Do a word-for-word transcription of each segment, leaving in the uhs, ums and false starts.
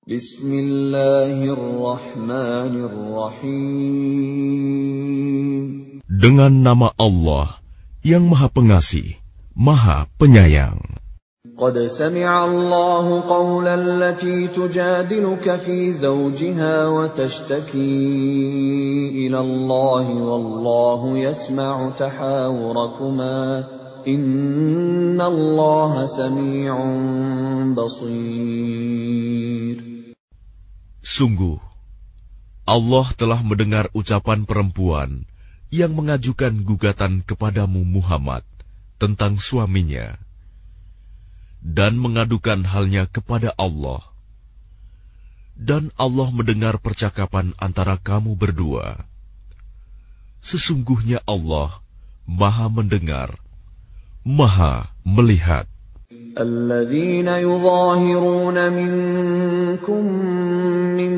Bismillahirrahmanirrahim. Dengan nama Allah yang Maha Pengasih, Maha Penyayang. Qad sami'a Allahu qawla allati tujadiluka fi zawjiha wa tashtaki ila Allah wallahu yasma'u tahawurakuma inna Allah sami'un basir. Sungguh, Allah telah mendengar ucapan perempuan yang mengajukan gugatan kepadamu Muhammad tentang suaminya dan mengadukan halnya kepada Allah. Dan Allah mendengar percakapan antara kamu berdua. Sesungguhnya Allah Maha mendengar, Maha melihat. الذين يظاهرون منكم من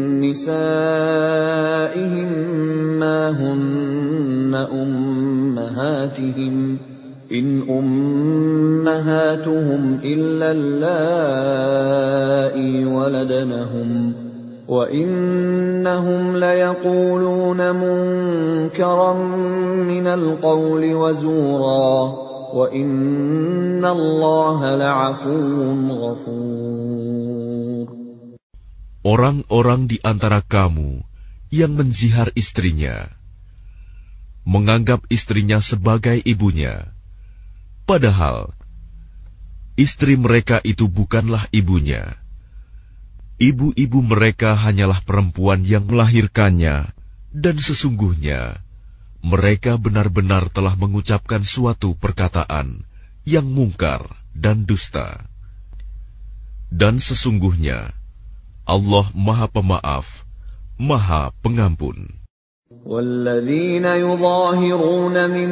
نسائهم ما هن أمهاتهم إن أمهاتهم إلا اللائي ولدنهم وإنهم ليقولون منكرا من القول وزورا وَإِنَّ اللَّهَ لَعَفُوٌّ غَفُورٌ. Orang-orang di antara kamu yang menzihar istrinya, menganggap istrinya sebagai ibunya, padahal istri mereka itu bukanlah ibunya. Ibu-ibu mereka hanyalah perempuan yang melahirkannya, dan sesungguhnya mereka benar-benar telah mengucapkan suatu perkataan yang mungkar dan dusta. Dan sesungguhnya Allah Maha Pemaaf, Maha Pengampun. وَالَّذِينَ يُظَاهِرُونَ مِن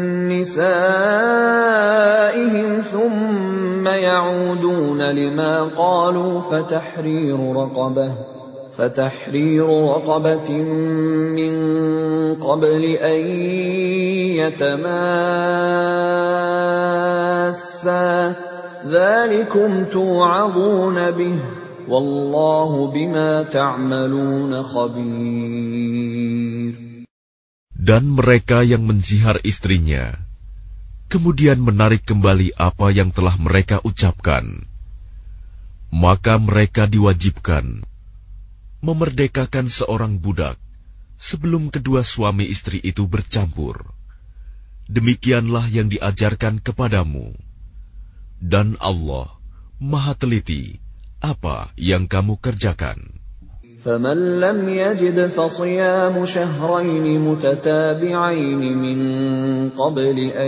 نِّسَائِهِمْ ثُمَّ يَعُودُونَ لِمَا قَالُوا فَتَحْرِيرُ رَقَبَةٍ فتحرير رقبة من قبل أن يتماسا ذلكم توعظون به والله بما تعملون خبير. Dan mereka yang menzihar istrinya, kemudian menarik kembali apa yang telah mereka ucapkan, maka mereka diwajibkan memerdekakan seorang budak sebelum kedua suami istri itu bercampur. Demikianlah yang diajarkan kepadamu. Dan Allah Maha teliti apa yang kamu kerjakan. فَمَنْ لَمْ يَجِدْ فَصِيَامُ شَهْرَيْنِ مُتَتَابِعَيْنِ مِنْ قَبْلِ أَنْ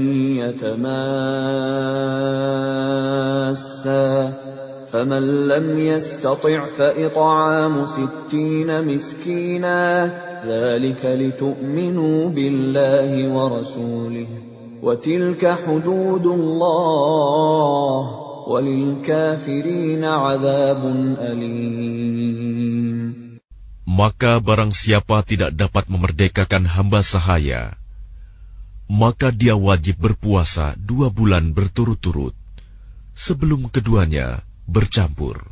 يَتَمَاسَّا فَمَنْ لَمْ يَسْتَطِعْ فَإِطْعَامُ سِتِّينَ مِسْكِينًا ذَلِكَ لِتُؤْمِنُوا بِاللَّهِ وَرَسُولِهِ وَتِلْكَ حُدُودُ اللَّهِ وَلِلْكَافِرِينَ عَذَابٌ أَلِيمٌ. Maka barang siapa tidak dapat memerdekakan hamba sahaya, maka dia wajib berpuasa dua bulan berturut-turut sebelum keduanya bercampur.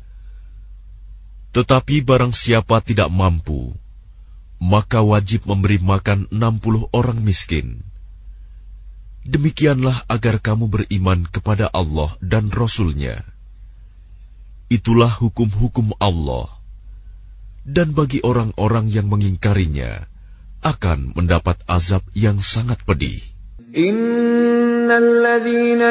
Tetapi barang siapa tidak mampu, maka wajib memberi makan enam puluh orang miskin. Demikianlah agar kamu beriman kepada Allah dan Rasul-Nya. Itulah hukum-hukum Allah. Dan bagi orang-orang yang mengingkarinya, akan mendapat azab yang sangat pedih. Innalladzina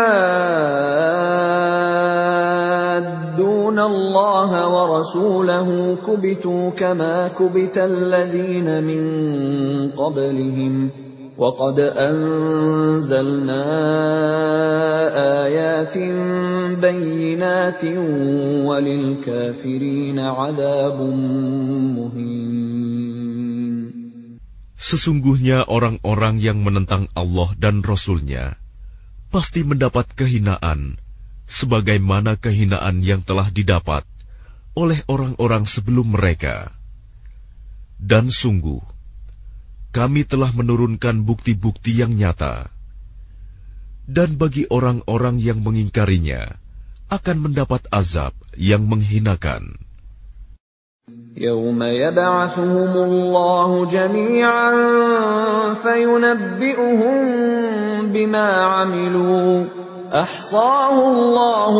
yuhadduna Allah wa rasulahu kubitu kama kubital ladzina min qablihim wa qad anzalna ayatin bayyinatin walil kafirina 'adzabun muhin. Sesungguhnya orang-orang yang menentang Allah dan Rasul-Nya pasti mendapat kehinaan sebagaimana kehinaan yang telah didapat oleh orang-orang sebelum mereka. Dan sungguh, kami telah menurunkan bukti-bukti yang nyata. Dan bagi orang-orang yang mengingkarinya, akan mendapat azab yang menghinakan. يوم يبعثهم الله جميعا فينبئهم بما عملوا أحصاه الله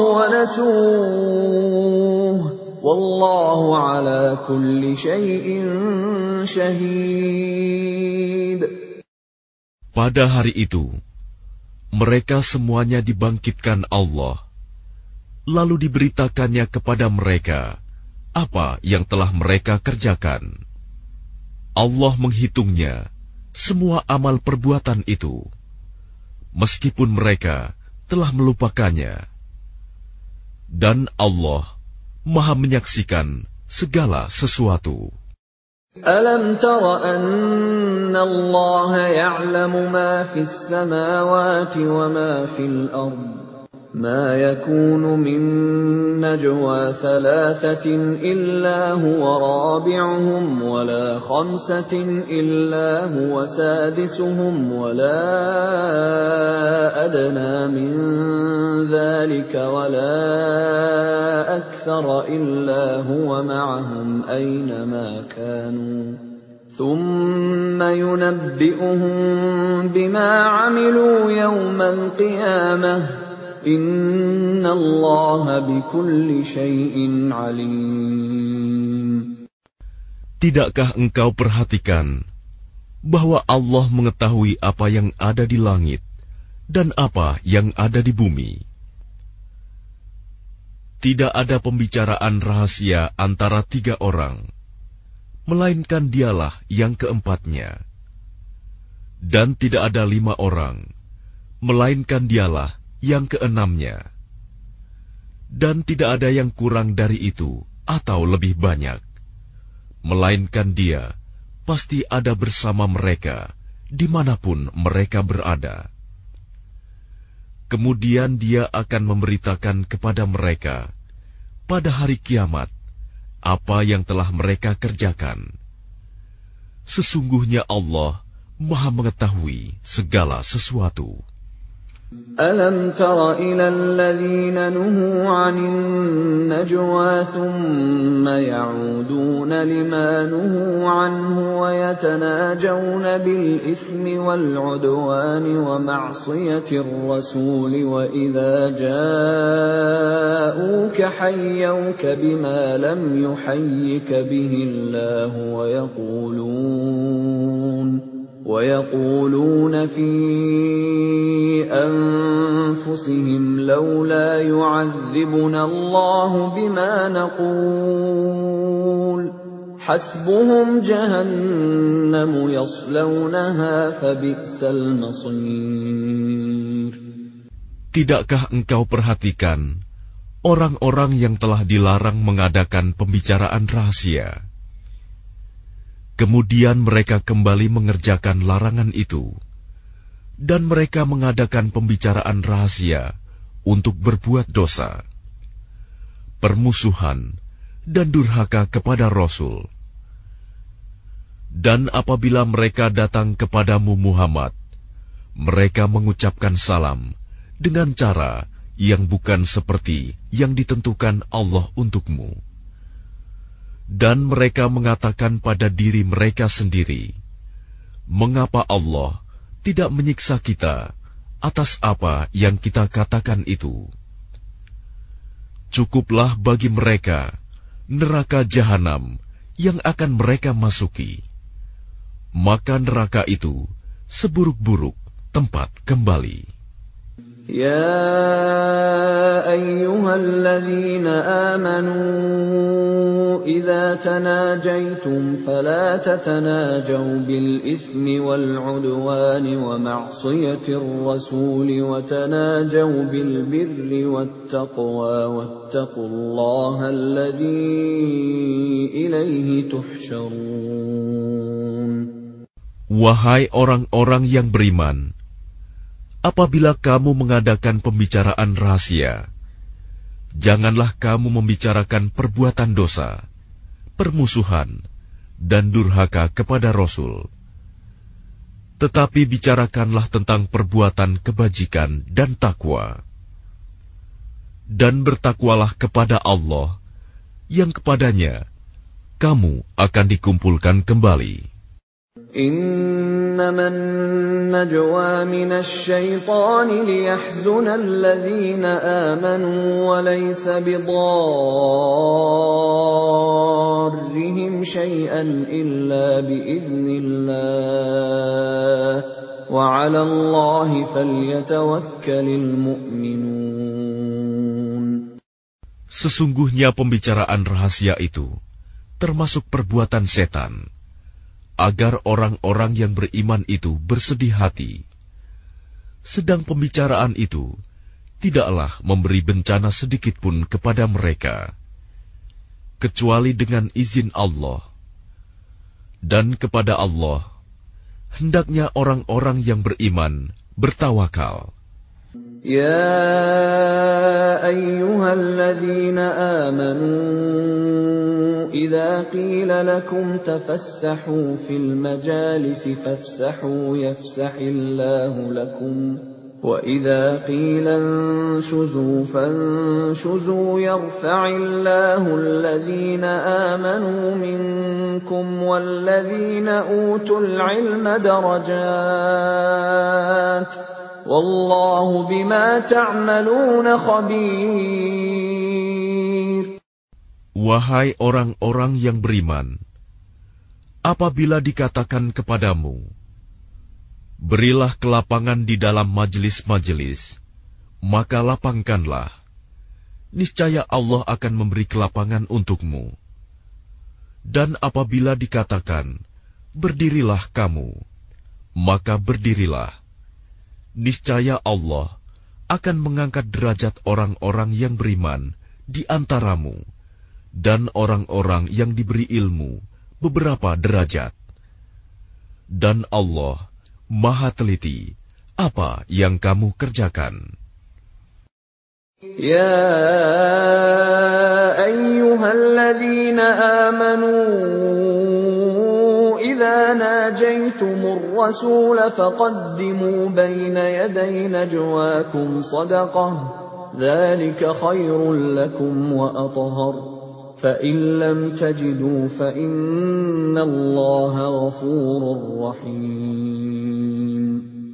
ونسوه والله على كل شيء شهيد. Pada hari itu, mereka semuanya dibangkitkan Allah, lalu diberitakannya kepada mereka apa yang telah mereka kerjakan. Allah menghitungnya, semua amal perbuatan itu, meskipun mereka telah melupakannya. Dan Allah Maha menyaksikan segala sesuatu. Alam tara anna Allah ya'lamu ma fis samawati wa ma fil ardh ما يكون من نجوى ثلاثة إلا هو رابعهم ولا خمسة إلا هو سادسهم ولا أدنى من ذلك ولا أكثر إلا هو معهم أينما كانوا ثم ينبئهم بما عملوا يوم القيامة Inna Allah bikulli syai'in alim. Tidakkah engkau perhatikan bahwa Allah mengetahui apa yang ada di langit dan apa yang ada di bumi? Tidak ada pembicaraan rahasia antara tiga orang, melainkan dialah yang keempatnya. Dan tidak ada lima orang, melainkan dialah yang keenamnya, dan tidak ada yang kurang dari itu atau lebih banyak, melainkan Dia pasti ada bersama mereka dimanapun mereka berada. Kemudian Dia akan memberitakan kepada mereka pada hari kiamat apa yang telah mereka kerjakan. Sesungguhnya Allah Maha mengetahui segala sesuatu. ألم تر إلى الذين نهوا عن النجوى ثم يعودون لما نهوا عنه ويتناجون بالإثم والعدوان ومعصية الرسول وإذا جاءوك حيوك بما لم يحيك به الله ويقولون وَيَقُولُونَ فِي أَنفُسِهِمْ لَوْلَا يُعَذِّبُنَا اللَّهُ بِمَا نَقُولُ حَسْبُهُمْ جَهَنَّمُ يَصْلَوْنَهَا فَبِئْسَ الْمَصِيرُ. Tidakkah engkau perhatikan orang-orang yang telah dilarang mengadakan pembicaraan rahasia? Kemudian mereka kembali mengerjakan larangan itu, dan mereka mengadakan pembicaraan rahasia untuk berbuat dosa, permusuhan, dan durhaka kepada Rasul. Dan apabila mereka datang kepadamu Muhammad, mereka mengucapkan salam dengan cara yang bukan seperti yang ditentukan Allah untukmu. Dan mereka mengatakan pada diri mereka sendiri, mengapa Allah tidak menyiksa kita atas apa yang kita katakan itu? Cukuplah bagi mereka neraka jahanam yang akan mereka masuki. Maka neraka itu seburuk-buruk tempat kembali. Ya ayyuhalladzina amanu idza tanajaytum fala tatanajaw bil itsmi wal 'udwani wa ma'siyatir rasul wa tanajaw bil birri wat taqwa wattaqullaha alladzi ilaihi tuhsyarun. Wahai orang-orang yang beriman, apabila kamu mengadakan pembicaraan rahasia, janganlah kamu membicarakan perbuatan dosa, permusuhan, dan durhaka kepada Rasul. Tetapi bicarakanlah tentang perbuatan kebajikan dan takwa. dan bertakwalah kepada Allah, yang kepadanya kamu akan dikumpulkan kembali. Innaman najwa minasy syaitani liyahzuna alladhina amanu wa laysa bidarrihim syai'an illa biiznillah wa 'ala Allahi falyatawakkalul mu'minun. Sesungguhnya pembicaraan rahasia itu termasuk perbuatan setan, agar orang-orang yang beriman itu bersedih hati. Sedang pembicaraan itu tidaklah memberi bencana sedikit pun kepada mereka, kecuali dengan izin Allah. Dan kepada Allah hendaknya orang-orang yang beriman bertawakal. Ya ayyuhalladzina amanu idza qila lakum tafassahu fil majalisi fafsahu yafsahillahu lakum wa idza qila anshuzu fanshuzu yarfa'illahu alladhina amanu minkum walladhina utul ilma darajat Wallahu bima ta'maluna khabir. Wahai orang-orang yang beriman, apabila dikatakan kepadamu, berilah kelapangan di dalam majelis-majelis, maka lapangkanlah. Niscaya Allah akan memberi kelapangan untukmu. Dan apabila dikatakan, berdirilah kamu, maka berdirilah. Niscaya Allah akan mengangkat derajat orang-orang yang beriman di antaramu dan orang-orang yang diberi ilmu beberapa derajat. Dan Allah Maha teliti apa yang kamu kerjakan. Ya ayyuhalladzina amanu إذا ناجيتم الرسول فقدموا بين يدي نجواكم صدقة ذلك خير لكم وأطهر فإن لم تجدوا فإن الله غفور رحيم.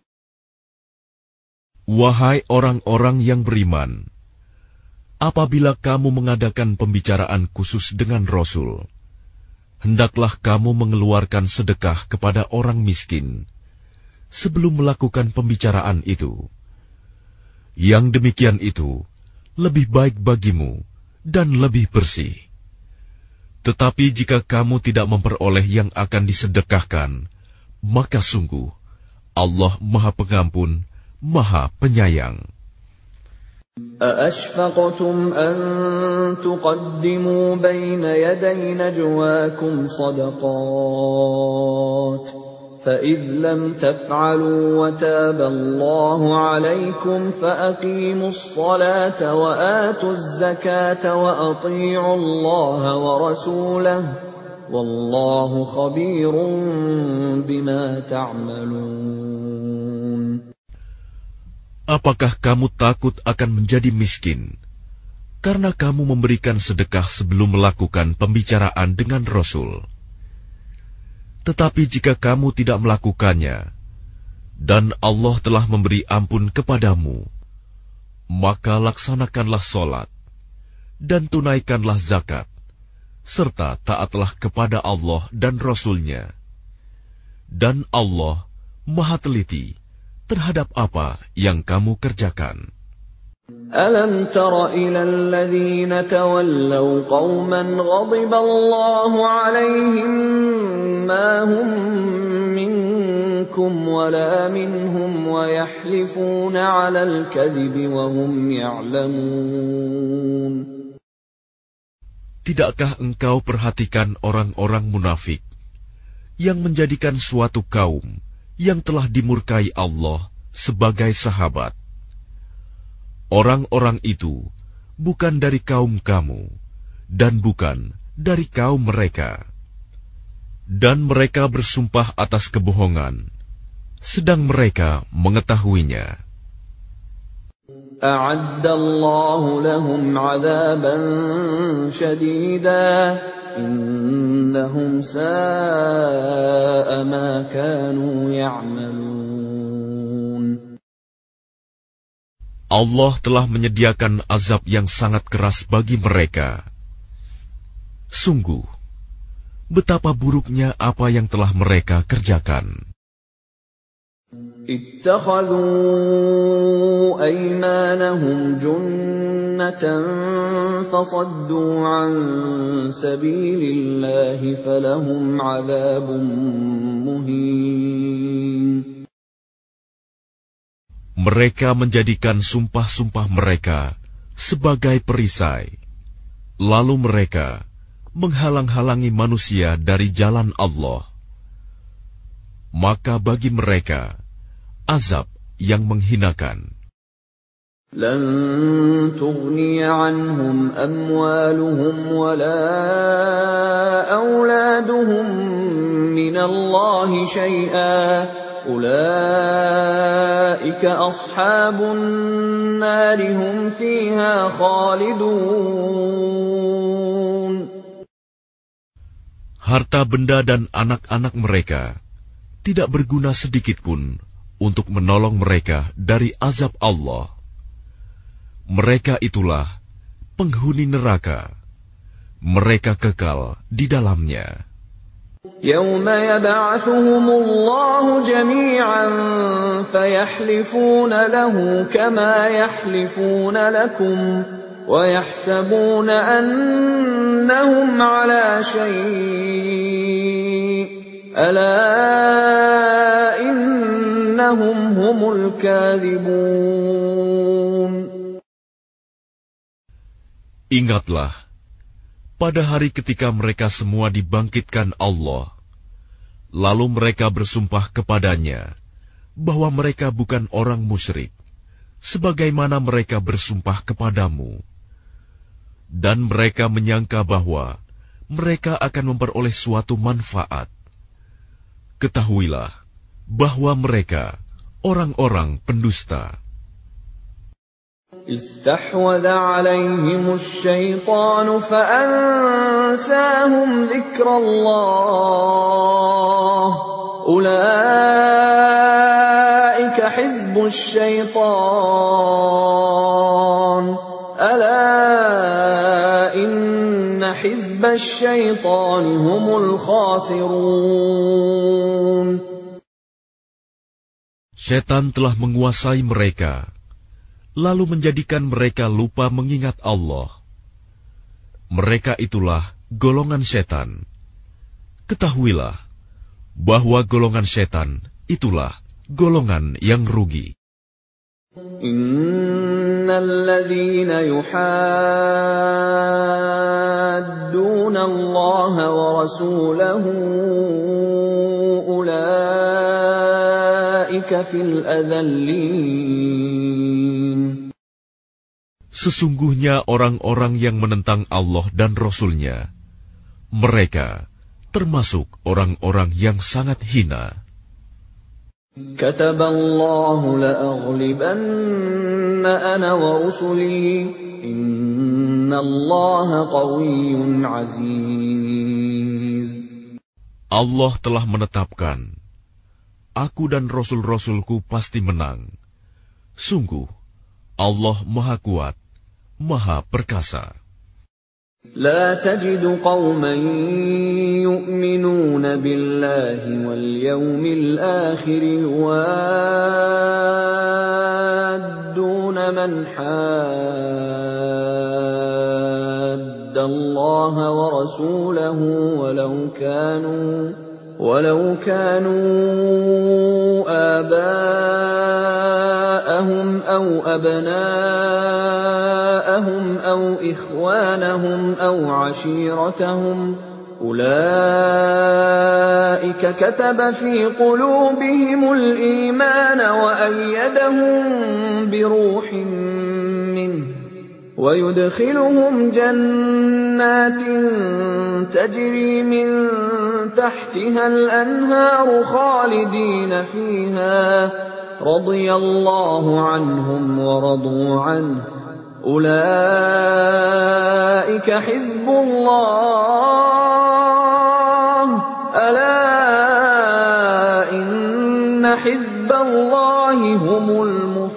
Wahai orang-orang yang beriman, apabila kamu mengadakan pembicaraan khusus dengan Rasul, hendaklah kamu mengeluarkan sedekah kepada orang miskin sebelum melakukan pembicaraan itu. Yang demikian itu lebih baik bagimu dan lebih bersih. Tetapi jika kamu tidak memperoleh yang akan disedekahkan, maka sungguh Allah Maha Pengampun, Maha Penyayang. أَأَشْفَقْتُمْ أَن تُقَدِّمُوا بَيْنَ يَدَيْ نَجْوَاكُمْ صَدَقَاتٍ فَإِذْ لَمْ تَفْعَلُوا وَتَابَ اللَّهُ عَلَيْكُمْ فَأَقِيمُوا الصَّلَاةَ وَآتُوا الزَّكَاةَ وَأَطِيعُوا اللَّهَ وَرَسُولَهُ وَاللَّهُ خَبِيرٌ بِمَا تَعْمَلُونَ. Apakah kamu takut akan menjadi miskin karena kamu memberikan sedekah sebelum melakukan pembicaraan dengan Rasul? Tetapi jika kamu tidak melakukannya, dan Allah telah memberi ampun kepadamu, maka laksanakanlah sholat, dan tunaikanlah zakat, serta taatlah kepada Allah dan Rasul-Nya. Dan Allah Maha teliti terhadap apa yang kamu kerjakan. Alam tara ila alladhina tawallaw qauman ghadiba Allahu alaihim ma hum minkum wala minhum wa yahlifuna 'alal kadhibi wa hum ya'lamun. Tidakkah engkau perhatikan orang-orang munafik yang menjadikan suatu kaum yang telah dimurkai Allah sebagai sahabat? Orang-orang itu bukan dari kaum kamu, dan bukan dari kaum mereka. Dan mereka bersumpah atas kebohongan, sedang mereka mengetahuinya. أعد الله لهم عذابا شديدا إنهم ساء ما كانوا يعملون. Allah telah menyediakan azab yang sangat keras bagi mereka. Sungguh, betapa buruknya apa yang telah mereka kerjakan. اتخذوا أيمانهم جنة فصدوا عن سبيل الله فلهم عذاب مهين. Mereka menjadikan sumpah-sumpah mereka sebagai perisai, lalu mereka menghalang-halangi manusia dari jalan Allah. Maka bagi mereka azab yang menghinakan. لن تغني عنهم أموالهم ولا أولادهم من الله شيئا أولئك أصحاب النار هم فيها خالدون. Harta benda dan anak-anak mereka tidak berguna sedikitpun untuk menolong mereka dari azab Allah. Mereka itulah penghuni neraka. Mereka kekal di dalamnya. يَوْمَ يَبْعَثُهُمُ اللَّهُ جَمِيعًا فَيَحْلِفُونَ لَهُ كَمَا يَحْلِفُونَ لَكُمْ وَيَحْسَبُونَ أَنَّهُمْ عَلَى شَيْءٍ ألا إنهم هم الكاذبون. Ingatlah, pada hari ketika mereka semua dibangkitkan Allah, lalu mereka bersumpah kepadanya bahwa mereka bukan orang musyrik, sebagaimana mereka bersumpah kepadamu. Dan mereka menyangka bahwa mereka akan memperoleh suatu manfaat. Ketahuilah bahwa mereka orang-orang pendusta. استحوذ عليهم الشيطان فأنساهم ذكر الله أولئك حزب الشيطان ألا إن حزب الشيطان هم الخاسرون. Setan telah menguasai mereka, lalu menjadikan mereka lupa mengingat Allah. Mereka itulah golongan setan. Ketahuilah bahwa golongan setan itulah golongan yang rugi. Innalladzina yuhadduna Allah wa rasulahu ulaika fil adallin. Sesungguhnya orang-orang yang menentang Allah dan Rasul-Nya, mereka termasuk orang-orang yang sangat hina. Kataballahu la'aghlibanna ana wa rusuli innallaha qawiyyun aziz. Allah telah menetapkan, aku dan Rasul-Rasulku pasti menang. Sungguh, Allah Maha Kuat, Maha Perkasa. لا تجد قوما يؤمنون بالله واليوم الآخر يوادون من حاد الله ورسوله ولو كانوا ولو كانوا آباءهم أو أبناءهم أو إخوانهم أو عشيرتهم أولئك كتب في قلوبهم الإيمان وأيدهم بروح منه ويدخلهم جنات تجري من تحتها الأنهار خالدين فيها radhiyallahu anhum wa radu anhu. Ulaika hizbullah. Ala inna hizballahi humul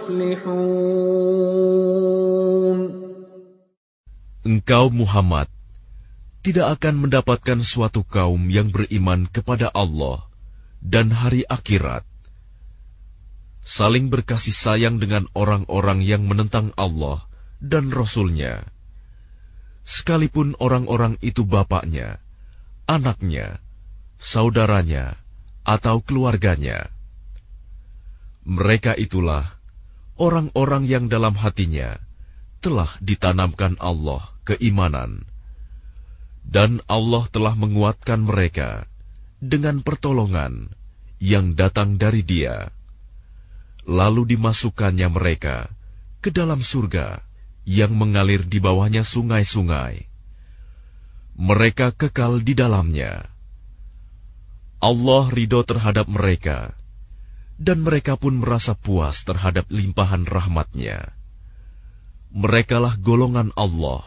muflihun. Engkau Muhammad tidak akan mendapatkan suatu kaum yang beriman kepada Allah dan hari akhirat, saling berkasih sayang dengan orang-orang yang menentang Allah dan Rasul-Nya, sekalipun orang-orang itu bapaknya, anaknya, saudaranya, atau keluarganya. Mereka itulah orang-orang yang dalam hatinya telah ditanamkan Allah keimanan, dan Allah telah menguatkan mereka dengan pertolongan yang datang dari Dia. Lalu dimasukkannya mereka ke dalam surga yang mengalir di bawahnya sungai-sungai. Mereka kekal di dalamnya. Allah ridho terhadap mereka, dan mereka pun merasa puas terhadap limpahan rahmat-Nya. Merekalah golongan Allah.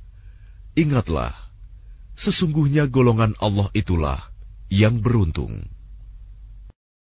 Ingatlah, sesungguhnya golongan Allah itulah yang beruntung.